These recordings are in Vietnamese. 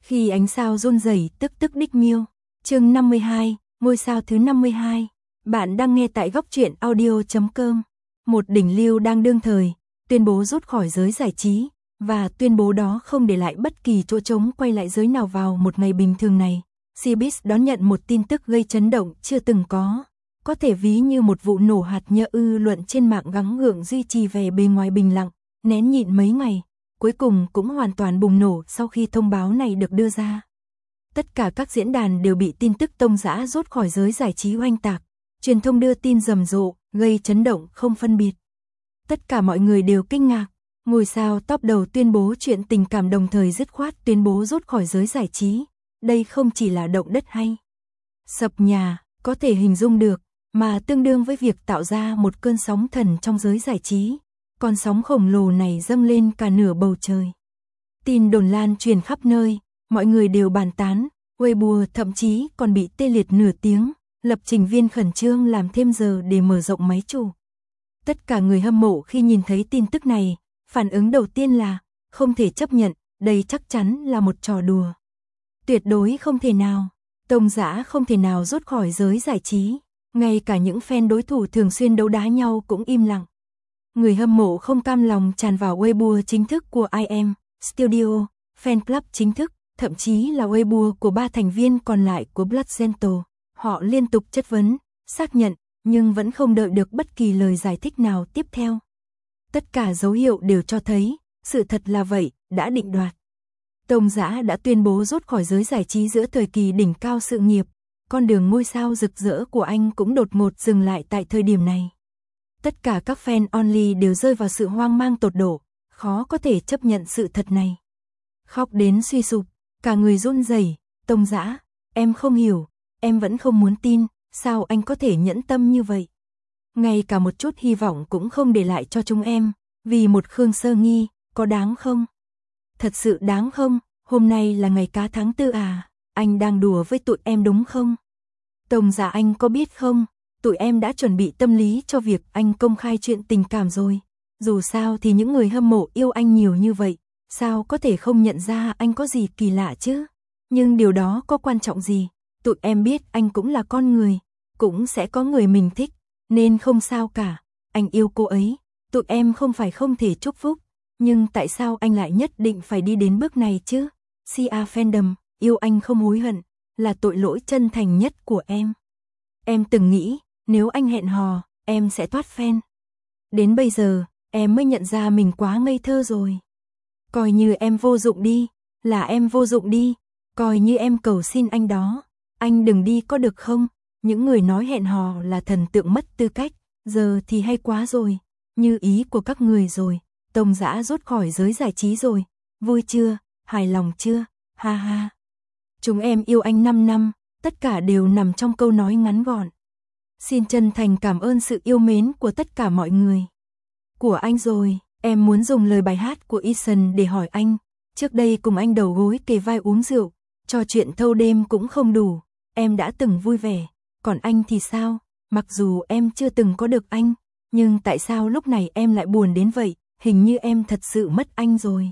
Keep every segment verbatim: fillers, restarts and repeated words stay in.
Khi ánh sao run rẩy tức tức đích miêu. Chương năm mươi hai, ngôi sao thứ năm mươi hai. Bạn đang nghe tại góc truyện audio chấm com. Một đỉnh lưu đang đương thời, tuyên bố rút khỏi giới giải trí, và tuyên bố đó không để lại bất kỳ chỗ trống quay lại giới nào vào một ngày bình thường này. Showbiz đón nhận một tin tức gây chấn động chưa từng có. Có thể ví như một vụ nổ hạt nhựa ư luận trên mạng gắng gượng duy trì vẻ bề ngoài bình lặng, nén nhịn mấy ngày. Cuối cùng cũng hoàn toàn bùng nổ sau khi thông báo này được đưa ra. Tất cả các diễn đàn đều bị tin tức Tông Dã rút khỏi giới giải trí oanh tạc, truyền thông đưa tin rầm rộ, gây chấn động không phân biệt. Tất cả mọi người đều kinh ngạc, ngôi sao top đầu tuyên bố chuyện tình cảm đồng thời dứt khoát tuyên bố rút khỏi giới giải trí. Đây không chỉ là động đất hay sập nhà, có thể hình dung được, mà tương đương với việc tạo ra một cơn sóng thần trong giới giải trí. Con sóng khổng lồ này dâng lên cả nửa bầu trời. Tin đồn lan truyền khắp nơi, mọi người đều bàn tán, Weibo thậm chí còn bị tê liệt nửa tiếng, lập trình viên khẩn trương làm thêm giờ để mở rộng máy chủ. Tất cả người hâm mộ khi nhìn thấy tin tức này, phản ứng đầu tiên là, không thể chấp nhận, đây chắc chắn là một trò đùa. Tuyệt đối không thể nào, Tông Dã không thể nào rút khỏi giới giải trí, ngay cả những fan đối thủ thường xuyên đấu đá nhau cũng im lặng. Người hâm mộ không cam lòng tràn vào Weibo chính thức của i em Studio, fan club chính thức, thậm chí là Weibo của ba thành viên còn lại của Blood Center. Họ liên tục chất vấn, xác nhận, nhưng vẫn không đợi được bất kỳ lời giải thích nào tiếp theo. Tất cả dấu hiệu đều cho thấy, sự thật là vậy, đã định đoạt. Tông Dã đã tuyên bố rút khỏi giới giải trí giữa thời kỳ đỉnh cao sự nghiệp, con đường ngôi sao rực rỡ của anh cũng đột ngột dừng lại tại thời điểm này. Tất cả các fan only đều rơi vào sự hoang mang tột độ, khó có thể chấp nhận sự thật này. Khóc đến suy sụp, cả người run rẩy. Tông Dã, em không hiểu, em vẫn không muốn tin, sao anh có thể nhẫn tâm như vậy? Ngay cả một chút hy vọng cũng không để lại cho chúng em, vì một Khương Sơ Nghi, có đáng không? Thật sự đáng không? Hôm nay là ngày cá tháng tư à? Anh đang đùa với tụi em đúng không? Tông Dã, anh có biết không? Tụi em đã chuẩn bị tâm lý cho việc anh công khai chuyện tình cảm rồi. Dù sao thì những người hâm mộ yêu anh nhiều như vậy, sao có thể không nhận ra anh có gì kỳ lạ chứ? Nhưng điều đó có quan trọng gì? Tụi em biết anh cũng là con người, cũng sẽ có người mình thích, nên không sao cả. Anh yêu cô ấy, tụi em không phải không thể chúc phúc, nhưng tại sao anh lại nhất định phải đi đến bước này chứ? xê a Fandom, yêu anh không hối hận, là tội lỗi chân thành nhất của em. Em từng nghĩ, nếu anh hẹn hò, em sẽ thoát fan. Đến bây giờ, em mới nhận ra mình quá ngây thơ rồi. Coi như em vô dụng đi, là em vô dụng đi, coi như em cầu xin anh đó, anh đừng đi có được không? Những người nói hẹn hò là thần tượng mất tư cách, giờ thì hay quá rồi, như ý của các người rồi, Tông Dã rút khỏi giới giải trí rồi, vui chưa, hài lòng chưa, ha ha. Chúng em yêu anh năm năm, tất cả đều nằm trong câu nói ngắn gọn. Xin chân thành cảm ơn sự yêu mến của tất cả mọi người. Của anh rồi, em muốn dùng lời bài hát của Eason để hỏi anh. Trước đây cùng anh đầu gối kề vai uống rượu, trò chuyện thâu đêm cũng không đủ. Em đã từng vui vẻ, còn anh thì sao? Mặc dù em chưa từng có được anh, nhưng tại sao lúc này em lại buồn đến vậy? Hình như em thật sự mất anh rồi.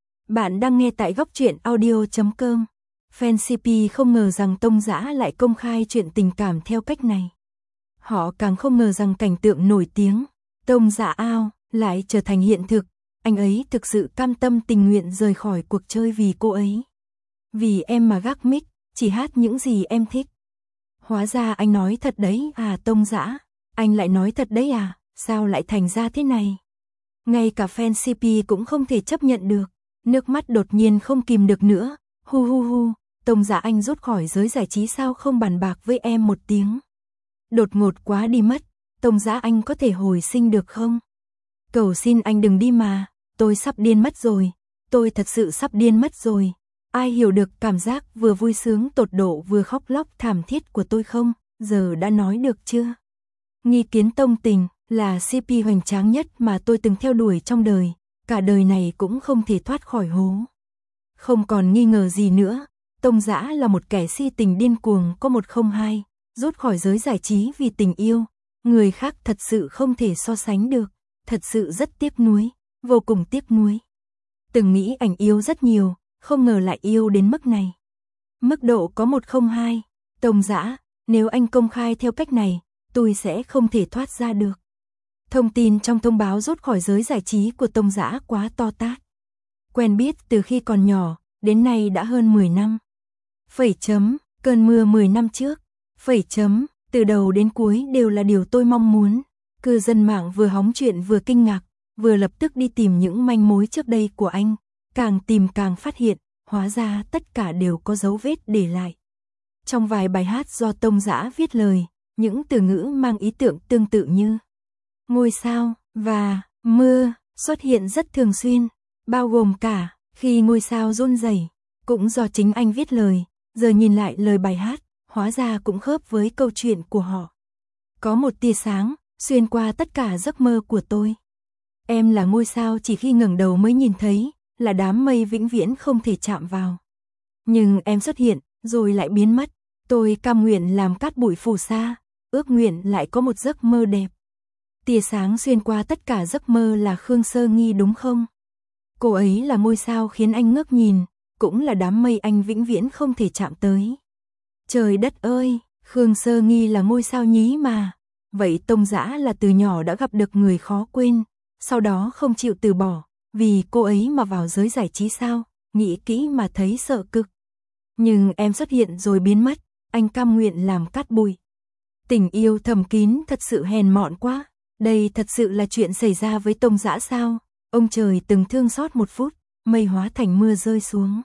Bạn đang nghe tại góc truyện audio chấm com. Fan xê pê không ngờ rằng Tông Dã lại công khai chuyện tình cảm theo cách này. Họ càng không ngờ rằng cảnh tượng nổi tiếng, Tông Dã ao, lại trở thành hiện thực. Anh ấy thực sự cam tâm tình nguyện rời khỏi cuộc chơi vì cô ấy. Vì em mà gác mic, chỉ hát những gì em thích. Hóa ra anh nói thật đấy à Tông Dã, anh lại nói thật đấy à, sao lại thành ra thế này? Ngay cả fan xê pê cũng không thể chấp nhận được, nước mắt đột nhiên không kìm được nữa, hu hu hu, Tông Dã anh rút khỏi giới giải trí sao không bàn bạc với em một tiếng? Đột ngột quá đi mất, Tông Dã anh có thể hồi sinh được không? Cầu xin anh đừng đi mà, tôi sắp điên mất rồi, tôi thật sự sắp điên mất rồi. Ai hiểu được cảm giác vừa vui sướng tột độ vừa khóc lóc thảm thiết của tôi không? Giờ đã nói được chưa? Nghi Kiến Tông Tình là xê pê hoành tráng nhất mà tôi từng theo đuổi trong đời, cả đời này cũng không thể thoát khỏi hố. Không còn nghi ngờ gì nữa, Tông Dã là một kẻ si tình điên cuồng có một không hai, rút khỏi giới giải trí vì tình yêu, người khác thật sự không thể so sánh được, thật sự rất tiếc nuối, vô cùng tiếc nuối. Từng nghĩ ảnh yêu rất nhiều, không ngờ lại yêu đến mức này. Mức độ có một không hai, Tông Dã, nếu anh công khai theo cách này, tôi sẽ không thể thoát ra được. Thông tin trong thông báo rút khỏi giới giải trí của Tông Dã quá to tát. Quen biết từ khi còn nhỏ, đến nay đã hơn mười năm. Phẩy chấm, cơn mưa mười năm trước. Phẩy chấm, từ đầu đến cuối đều là điều tôi mong muốn. Cư dân mạng vừa hóng chuyện vừa kinh ngạc, vừa lập tức đi tìm những manh mối trước đây của anh. Càng tìm càng phát hiện, hóa ra tất cả đều có dấu vết để lại. Trong vài bài hát do Tông Dã viết lời, những từ ngữ mang ý tưởng tương tự như ngôi sao và mưa xuất hiện rất thường xuyên, bao gồm cả khi ngôi sao run rẩy, cũng do chính anh viết lời. Giờ nhìn lại lời bài hát, hóa ra cũng khớp với câu chuyện của họ. Có một tia sáng xuyên qua tất cả giấc mơ của tôi. Em là ngôi sao chỉ khi ngẩng đầu mới nhìn thấy, là đám mây vĩnh viễn không thể chạm vào. Nhưng em xuất hiện, rồi lại biến mất. Tôi cam nguyện làm cát bụi phù sa, ước nguyện lại có một giấc mơ đẹp. Tia sáng xuyên qua tất cả giấc mơ là Khương Sơ Nghi đúng không? Cô ấy là ngôi sao khiến anh ngước nhìn, cũng là đám mây anh vĩnh viễn không thể chạm tới. Trời đất ơi, Khương Sơ Nghi là ngôi sao nhí mà. Vậy Tông Dã là từ nhỏ đã gặp được người khó quên, sau đó không chịu từ bỏ, vì cô ấy mà vào giới giải trí sao? Nghĩ kỹ mà thấy sợ cực. Nhưng em xuất hiện rồi biến mất, anh cam nguyện làm cát bụi. Tình yêu thầm kín thật sự hèn mọn quá. Đây thật sự là chuyện xảy ra với Tông Dã sao? Ông trời từng thương xót một phút, mây hóa thành mưa rơi xuống.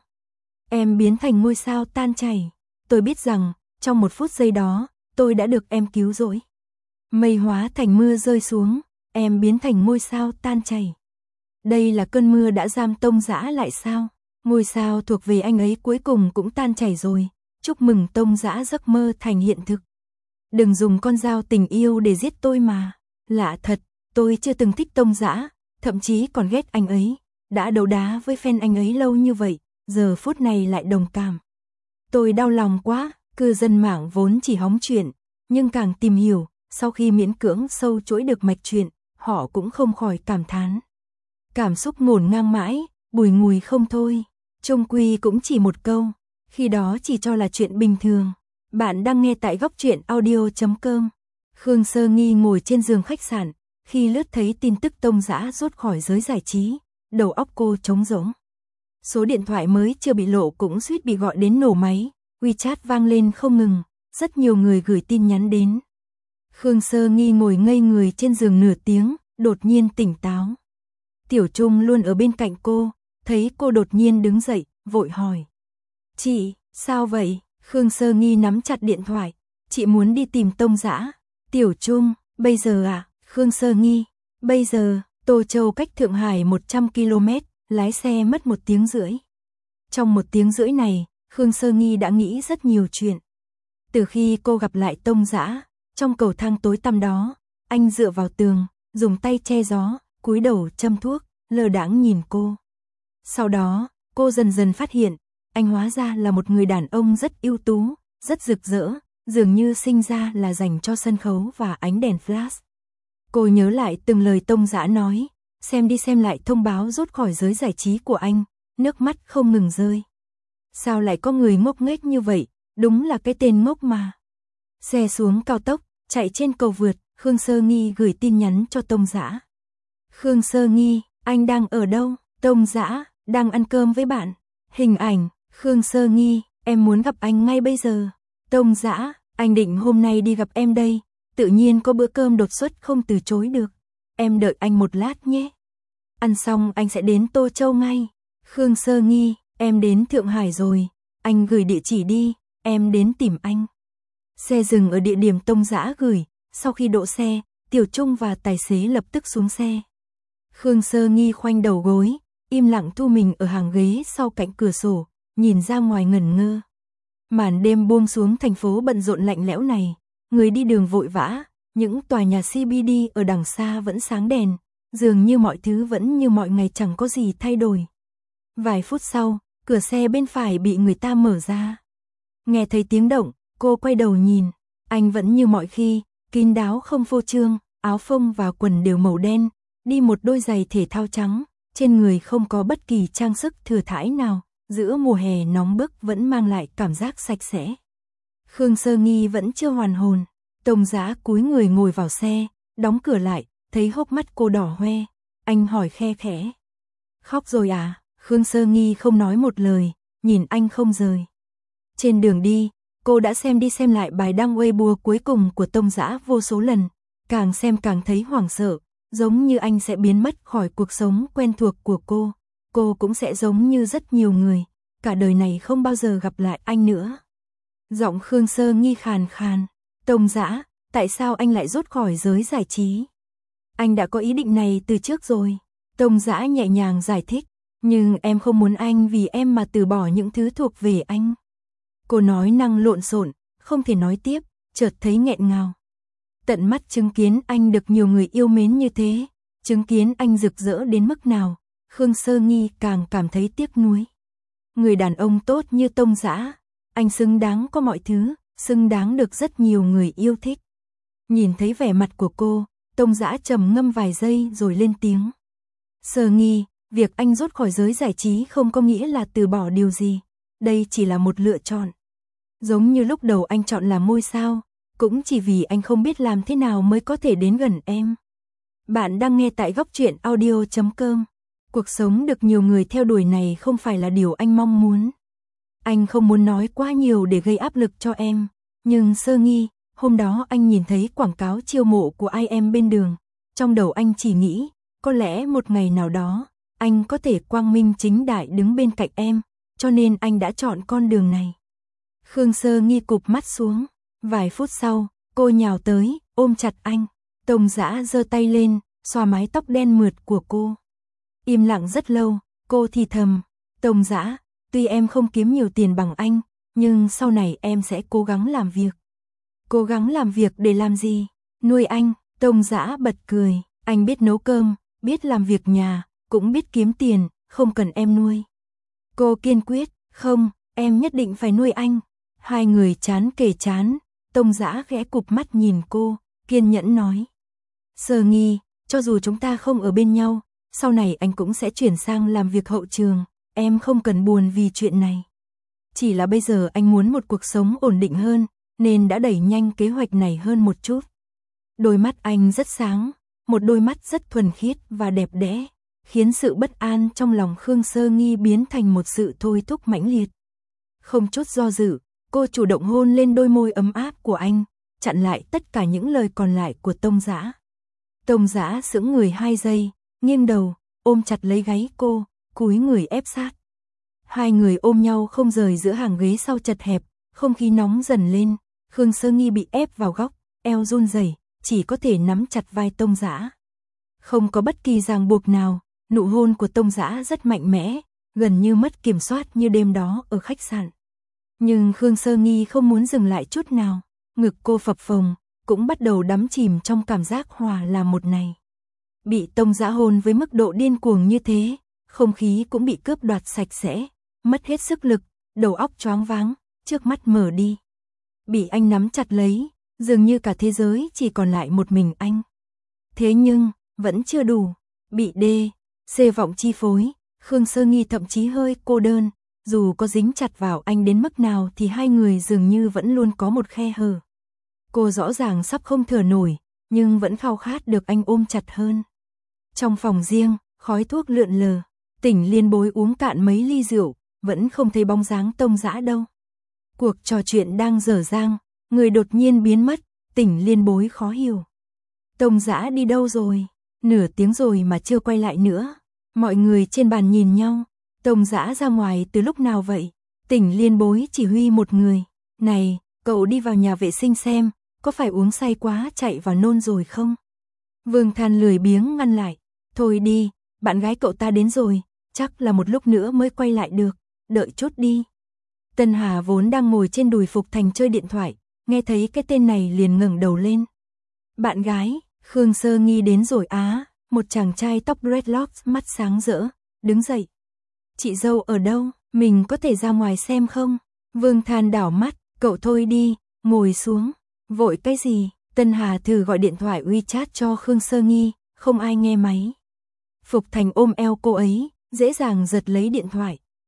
Em biến thành ngôi sao tan chảy. Tôi biết rằng, trong một phút giây đó, tôi đã được em cứu rỗi. Mây hóa thành mưa rơi xuống, em biến thành ngôi sao tan chảy. Đây là cơn mưa đã giam Tông Dã lại sao? Ngôi sao thuộc về anh ấy cuối cùng cũng tan chảy rồi. Chúc mừng Tông Dã, giấc mơ thành hiện thực. Đừng dùng con dao tình yêu để giết tôi mà. Lạ thật, tôi chưa từng thích Tông Dã, thậm chí còn ghét anh ấy. Đã đấu đá với fan anh ấy lâu như vậy, giờ phút này lại đồng cảm. Tôi đau lòng quá, cư dân mạng vốn chỉ hóng chuyện, nhưng càng tìm hiểu, sau khi miễn cưỡng sâu chuỗi được mạch chuyện, họ cũng không khỏi cảm thán. Cảm xúc ngổn ngang mãi, bùi ngùi không thôi. Chung quy cũng chỉ một câu, khi đó chỉ cho là chuyện bình thường. Bạn đang nghe tại góc truyện audio chấm com. Khương Sơ Nghi ngồi trên giường khách sạn, khi lướt thấy tin tức Tông Dã rút khỏi giới giải trí, đầu óc cô trống rỗng. Số điện thoại mới chưa bị lộ cũng suýt bị gọi đến nổ máy, WeChat vang lên không ngừng, rất nhiều người gửi tin nhắn đến. Khương Sơ Nghi ngồi ngây người trên giường nửa tiếng, đột nhiên tỉnh táo. Tiểu Trung luôn ở bên cạnh cô, thấy cô đột nhiên đứng dậy, vội hỏi. Chị, sao vậy? Khương Sơ Nghi nắm chặt điện thoại, chị muốn đi tìm Tông Dã. Tiểu Trung, bây giờ à? Khương Sơ Nghi, bây giờ, Tô Châu cách Thượng Hải một trăm ki lô mét, lái xe mất một tiếng rưỡi. Trong một tiếng rưỡi này, Khương Sơ Nghi đã nghĩ rất nhiều chuyện. Từ khi cô gặp lại Tông Dã, trong cầu thang tối tăm đó, anh dựa vào tường, dùng tay che gió, cúi đầu châm thuốc, lơ đãng nhìn cô. Sau đó, cô dần dần phát hiện, anh hóa ra là một người đàn ông rất ưu tú, rất rực rỡ, dường như sinh ra là dành cho sân khấu và ánh đèn flash. Cô nhớ lại từng lời Tông Dã nói, xem đi xem lại thông báo rút khỏi giới giải trí của anh, nước mắt không ngừng rơi. Sao lại có người ngốc nghếch như vậy, đúng là cái tên ngốc mà. Xe xuống cao tốc, chạy trên cầu vượt, Khương Sơ Nghi gửi tin nhắn cho Tông Dã. Khương Sơ Nghi, anh đang ở đâu? Tông Dã, đang ăn cơm với bạn. Hình ảnh, Khương Sơ Nghi, em muốn gặp anh ngay bây giờ. Tông Dã, anh định hôm nay đi gặp em đây, tự nhiên có bữa cơm đột xuất không từ chối được. Em đợi anh một lát nhé. Ăn xong anh sẽ đến Tô Châu ngay. Khương Sơ Nghi, em đến Thượng Hải rồi, anh gửi địa chỉ đi, em đến tìm anh. Xe dừng ở địa điểm Tông Dã gửi, sau khi đỗ xe, Tiểu Trung và tài xế lập tức xuống xe. Khương Sơ Nghi khoanh đầu gối, im lặng thu mình ở hàng ghế sau cạnh cửa sổ, nhìn ra ngoài ngẩn ngơ. Màn đêm buông xuống thành phố bận rộn lạnh lẽo này, người đi đường vội vã, những tòa nhà xê bê đê ở đằng xa vẫn sáng đèn, dường như mọi thứ vẫn như mọi ngày chẳng có gì thay đổi. Vài phút sau, cửa xe bên phải bị người ta mở ra. Nghe thấy tiếng động, cô quay đầu nhìn, anh vẫn như mọi khi, kín đáo không phô trương, áo phông và quần đều màu đen, đi một đôi giày thể thao trắng, trên người không có bất kỳ trang sức thừa thãi nào, giữa mùa hè nóng bức vẫn mang lại cảm giác sạch sẽ. Khương Sơ Nghi vẫn chưa hoàn hồn, Tông Dã cúi người ngồi vào xe, đóng cửa lại, thấy hốc mắt cô đỏ hoe, anh hỏi khe khẽ. Khóc rồi à? Khương Sơ Nghi không nói một lời, nhìn anh không rời. Trên đường đi, cô đã xem đi xem lại bài đăng Weibo cuối cùng của Tông Dã vô số lần, càng xem càng thấy hoảng sợ, giống như anh sẽ biến mất khỏi cuộc sống quen thuộc của cô, cô cũng sẽ giống như rất nhiều người, cả đời này không bao giờ gặp lại anh nữa. Giọng Khương Sơ Nghi khàn khàn, Tông Dã, tại sao anh lại rút khỏi giới giải trí? Anh đã có ý định này từ trước rồi. Tông Dã nhẹ nhàng giải thích, nhưng em không muốn anh vì em mà từ bỏ những thứ thuộc về anh. Cô nói năng lộn xộn, không thể nói tiếp, chợt thấy nghẹn ngào. Tận mắt chứng kiến anh được nhiều người yêu mến như thế, chứng kiến anh rực rỡ đến mức nào, Khương Sơ Nghi càng cảm thấy tiếc nuối. Người đàn ông tốt như Tông Dã, anh xứng đáng có mọi thứ, xứng đáng được rất nhiều người yêu thích. Nhìn thấy vẻ mặt của cô, Tông Dã trầm ngâm vài giây rồi lên tiếng. Sơ Nghi, việc anh rút khỏi giới giải trí không có nghĩa là từ bỏ điều gì, đây chỉ là một lựa chọn. Giống như lúc đầu anh chọn làm ngôi sao, cũng chỉ vì anh không biết làm thế nào mới có thể đến gần em. Bạn đang nghe tại góc truyện audio chấm com. Cuộc sống được nhiều người theo đuổi này không phải là điều anh mong muốn. Anh không muốn nói quá nhiều để gây áp lực cho em, nhưng Sơ Nghi, hôm đó anh nhìn thấy quảng cáo chiêu mộ của i em bên đường, trong đầu anh chỉ nghĩ, có lẽ một ngày nào đó, anh có thể quang minh chính đại đứng bên cạnh em, cho nên anh đã chọn con đường này. Khương Sơ Nghi cụp mắt xuống, vài phút sau, cô nhào tới, ôm chặt anh. Tông Dã giơ tay lên, xoa mái tóc đen mượt của cô. Im lặng rất lâu, cô thì thầm, Tông Dã, tuy em không kiếm nhiều tiền bằng anh, nhưng sau này em sẽ cố gắng làm việc. Cố gắng làm việc để làm gì? Nuôi anh. Tông Dã bật cười, anh biết nấu cơm, biết làm việc nhà, cũng biết kiếm tiền, không cần em nuôi. Cô kiên quyết, không, em nhất định phải nuôi anh. Hai người chán kề chán, Tông Dã khẽ cụp mắt nhìn cô, kiên nhẫn nói. Sơ Nghi, cho dù chúng ta không ở bên nhau, sau này anh cũng sẽ chuyển sang làm việc hậu trường, em không cần buồn vì chuyện này. Chỉ là bây giờ anh muốn một cuộc sống ổn định hơn, nên đã đẩy nhanh kế hoạch này hơn một chút. Đôi mắt anh rất sáng, một đôi mắt rất thuần khiết và đẹp đẽ, khiến sự bất an trong lòng Khương Sơ Nghi biến thành một sự thôi thúc mãnh liệt. Không chút do dự, cô chủ động hôn lên đôi môi ấm áp của anh, chặn lại tất cả những lời còn lại của Tông Dã. Tông Dã sững người hai giây, nghiêng đầu, ôm chặt lấy gáy cô, cúi người ép sát. Hai người ôm nhau không rời giữa hàng ghế sau chật hẹp, không khí nóng dần lên, Khương Sơ Nghi bị ép vào góc, eo run rẩy, chỉ có thể nắm chặt vai Tông Dã. Không có bất kỳ ràng buộc nào, nụ hôn của Tông Dã rất mạnh mẽ, gần như mất kiểm soát như đêm đó ở khách sạn. Nhưng Khương Sơ Nghi không muốn dừng lại chút nào, ngực cô phập phồng, cũng bắt đầu đắm chìm trong cảm giác hòa là một này. Bị Tông Dã hôn với mức độ điên cuồng như thế, không khí cũng bị cướp đoạt sạch sẽ, mất hết sức lực, đầu óc choáng váng, trước mắt mở đi. Bị anh nắm chặt lấy, dường như cả thế giới chỉ còn lại một mình anh. Thế nhưng, vẫn chưa đủ, bị D, C vọng chi phối, Khương Sơ Nghi thậm chí hơi cô đơn, dù có dính chặt vào anh đến mức nào thì hai người dường như vẫn luôn có một khe hở. Cô rõ ràng sắp không thở nổi, nhưng vẫn khao khát được anh ôm chặt hơn. Trong phòng riêng, khói thuốc lượn lờ, Tỉnh Liên Bối uống cạn mấy ly rượu, vẫn không thấy bóng dáng Tông Dã đâu. Cuộc trò chuyện đang dở dang, người đột nhiên biến mất, Tỉnh Liên Bối khó hiểu. Tông Dã đi đâu rồi? Nửa tiếng rồi mà chưa quay lại nữa. Mọi người trên bàn nhìn nhau, Tông Dã ra ngoài từ lúc nào vậy? Tỉnh Liên Bối chỉ huy một người. Này, cậu đi vào nhà vệ sinh xem, có phải uống say quá chạy vào nôn rồi không? Vương Than lười biếng ngăn lại. Thôi đi, bạn gái cậu ta đến rồi, chắc là một lúc nữa mới quay lại được, đợi chút đi. Tân Hà vốn đang ngồi trên đùi Phục Thành chơi điện thoại, nghe thấy cái tên này liền ngẩng đầu lên. Bạn gái, Khương Sơ Nghi đến rồi á, một chàng trai tóc dreadlocks mắt sáng rỡ, đứng dậy. Chị dâu ở đâu, mình có thể ra ngoài xem không? Vương Than đảo mắt, cậu thôi đi, ngồi xuống. Vội cái gì? Tân Hà thử gọi điện thoại WeChat cho Khương Sơ Nghi, không ai nghe máy. Phục Thành ôm eo cô ấy, dễ dàng giật lấy điện thoại.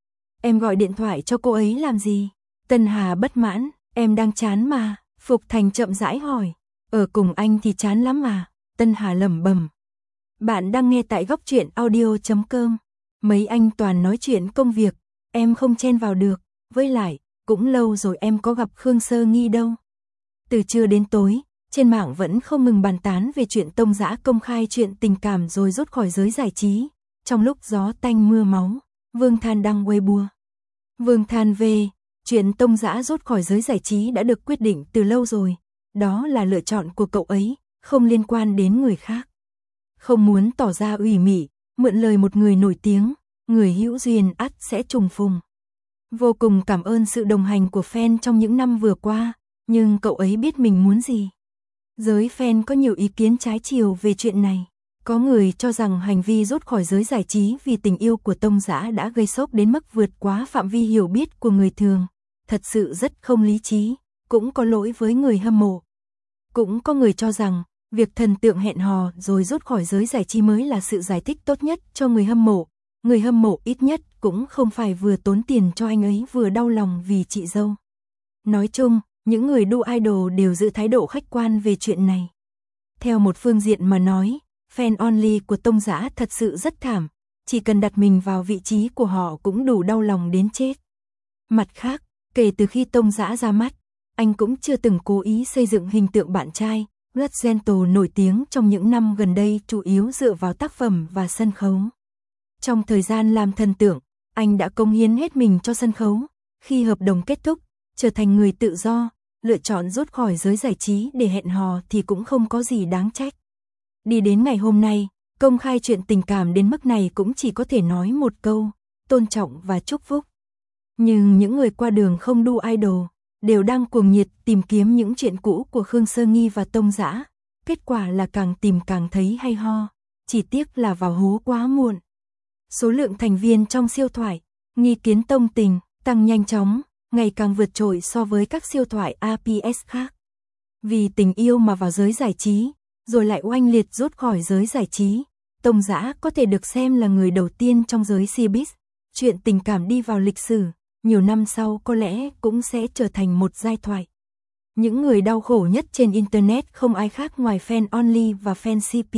Em gọi điện thoại cho cô ấy làm gì? Tân Hà bất mãn, em đang chán mà. Phục Thành chậm rãi hỏi, ở cùng anh thì chán lắm mà. Tân Hà lẩm bẩm. Bạn đang nghe tại góc truyện audio chấm com. Mấy anh toàn nói chuyện công việc, em không chen vào được, với lại, cũng lâu rồi em có gặp Khương Sơ Nghi đâu. Từ trưa đến tối, trên mạng vẫn không ngừng bàn tán về chuyện Tông Dã công khai chuyện tình cảm rồi rút khỏi giới giải trí. Trong lúc gió tanh mưa máu, Vương Than đăng Weibo. Vương Than về, chuyện Tông Dã rút khỏi giới giải trí đã được quyết định từ lâu rồi. Đó là lựa chọn của cậu ấy, không liên quan đến người khác. Không muốn tỏ ra ủy mị, mượn lời một người nổi tiếng, người hữu duyên ắt sẽ trùng phùng. Vô cùng cảm ơn sự đồng hành của fan trong những năm vừa qua, nhưng cậu ấy biết mình muốn gì. Giới fan có nhiều ý kiến trái chiều về chuyện này. Có người cho rằng hành vi rút khỏi giới giải trí vì tình yêu của Tông Dã đã gây sốc đến mức vượt quá phạm vi hiểu biết của người thường. Thật sự rất không lý trí, cũng có lỗi với người hâm mộ. Cũng có người cho rằng, việc thần tượng hẹn hò rồi rút khỏi giới giải trí mới là sự giải thích tốt nhất cho người hâm mộ. Người hâm mộ ít nhất cũng không phải vừa tốn tiền cho anh ấy vừa đau lòng vì chị dâu. Nói chung, những người đu idol đều giữ thái độ khách quan về chuyện này. Theo một phương diện mà nói, fan only của Tông Dã thật sự rất thảm, chỉ cần đặt mình vào vị trí của họ cũng đủ đau lòng đến chết. Mặt khác, kể từ khi Tông Dã ra mắt, anh cũng chưa từng cố ý xây dựng hình tượng bạn trai, Blood Gentle nổi tiếng trong những năm gần đây chủ yếu dựa vào tác phẩm và sân khấu. Trong thời gian làm thần tượng, anh đã cống hiến hết mình cho sân khấu, khi hợp đồng kết thúc, trở thành người tự do, lựa chọn rút khỏi giới giải trí để hẹn hò thì cũng không có gì đáng trách. Đi đến ngày hôm nay, công khai chuyện tình cảm đến mức này cũng chỉ có thể nói một câu, tôn trọng và chúc phúc. Nhưng những người qua đường không đu idol, đều đang cuồng nhiệt tìm kiếm những chuyện cũ của Khương Sơ Nghi và Tông Dã. Kết quả là càng tìm càng thấy hay ho, chỉ tiếc là vào hố quá muộn. Số lượng thành viên trong siêu thoại, Nghi Kiến Tông Tình, tăng nhanh chóng, ngày càng vượt trội so với các siêu thoại a pê ét khác. Vì tình yêu mà vào giới giải trí, rồi lại oanh liệt rút khỏi giới giải trí, Tông Dã có thể được xem là người đầu tiên trong giới showbiz. Chuyện tình cảm đi vào lịch sử, nhiều năm sau có lẽ cũng sẽ trở thành một giai thoại. Những người đau khổ nhất trên Internet không ai khác ngoài fan only và fan xê pê.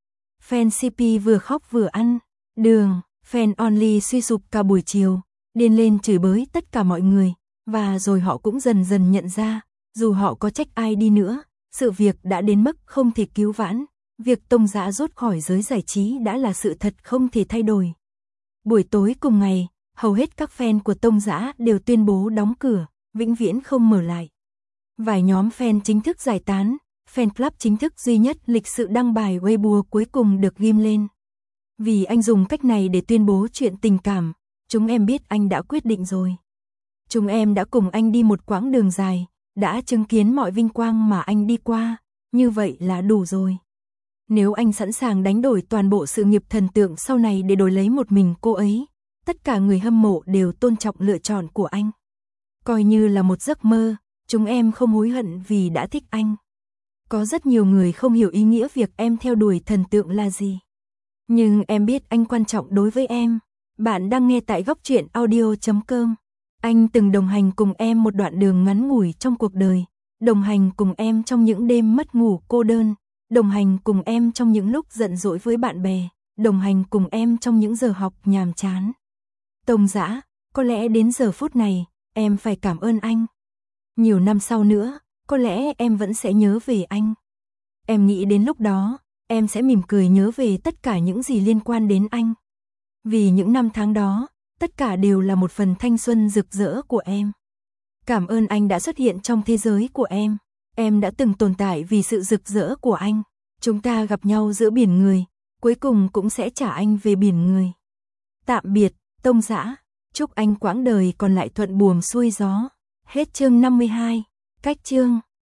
Fan xê pê vừa khóc vừa ăn đường, fan only suy sụp cả buổi chiều, điên lên chửi bới tất cả mọi người, và rồi họ cũng dần dần nhận ra, dù họ có trách ai đi nữa, sự việc đã đến mức không thể cứu vãn, việc Tông Dã rút khỏi giới giải trí đã là sự thật không thể thay đổi. Buổi tối cùng ngày, hầu hết các fan của Tông Dã đều tuyên bố đóng cửa, vĩnh viễn không mở lại. Vài nhóm fan chính thức giải tán, fan club chính thức duy nhất lịch sự đăng bài Weibo cuối cùng được ghim lên. Vì anh dùng cách này để tuyên bố chuyện tình cảm, chúng em biết anh đã quyết định rồi. Chúng em đã cùng anh đi một quãng đường dài, đã chứng kiến mọi vinh quang mà anh đi qua, như vậy là đủ rồi. Nếu anh sẵn sàng đánh đổi toàn bộ sự nghiệp thần tượng sau này để đổi lấy một mình cô ấy, tất cả người hâm mộ đều tôn trọng lựa chọn của anh. Coi như là một giấc mơ, chúng em không hối hận vì đã thích anh. Có rất nhiều người không hiểu ý nghĩa việc em theo đuổi thần tượng là gì. Nhưng em biết anh quan trọng đối với em. Bạn đang nghe tại góc truyện audio chấm com. Anh từng đồng hành cùng em một đoạn đường ngắn ngủi trong cuộc đời, đồng hành cùng em trong những đêm mất ngủ cô đơn, đồng hành cùng em trong những lúc giận dỗi với bạn bè, đồng hành cùng em trong những giờ học nhàm chán. Tông Dã, có lẽ đến giờ phút này, em phải cảm ơn anh. Nhiều năm sau nữa, có lẽ em vẫn sẽ nhớ về anh. Em nghĩ đến lúc đó, em sẽ mỉm cười nhớ về tất cả những gì liên quan đến anh. Vì những năm tháng đó, tất cả đều là một phần thanh xuân rực rỡ của em. Cảm ơn anh đã xuất hiện trong thế giới của em. Em đã từng tồn tại vì sự rực rỡ của anh. Chúng ta gặp nhau giữa biển người, cuối cùng cũng sẽ trả anh về biển người. Tạm biệt, Tông Dã. Chúc anh quãng đời còn lại thuận buồm xuôi gió. Hết chương năm mươi hai. Cách chương.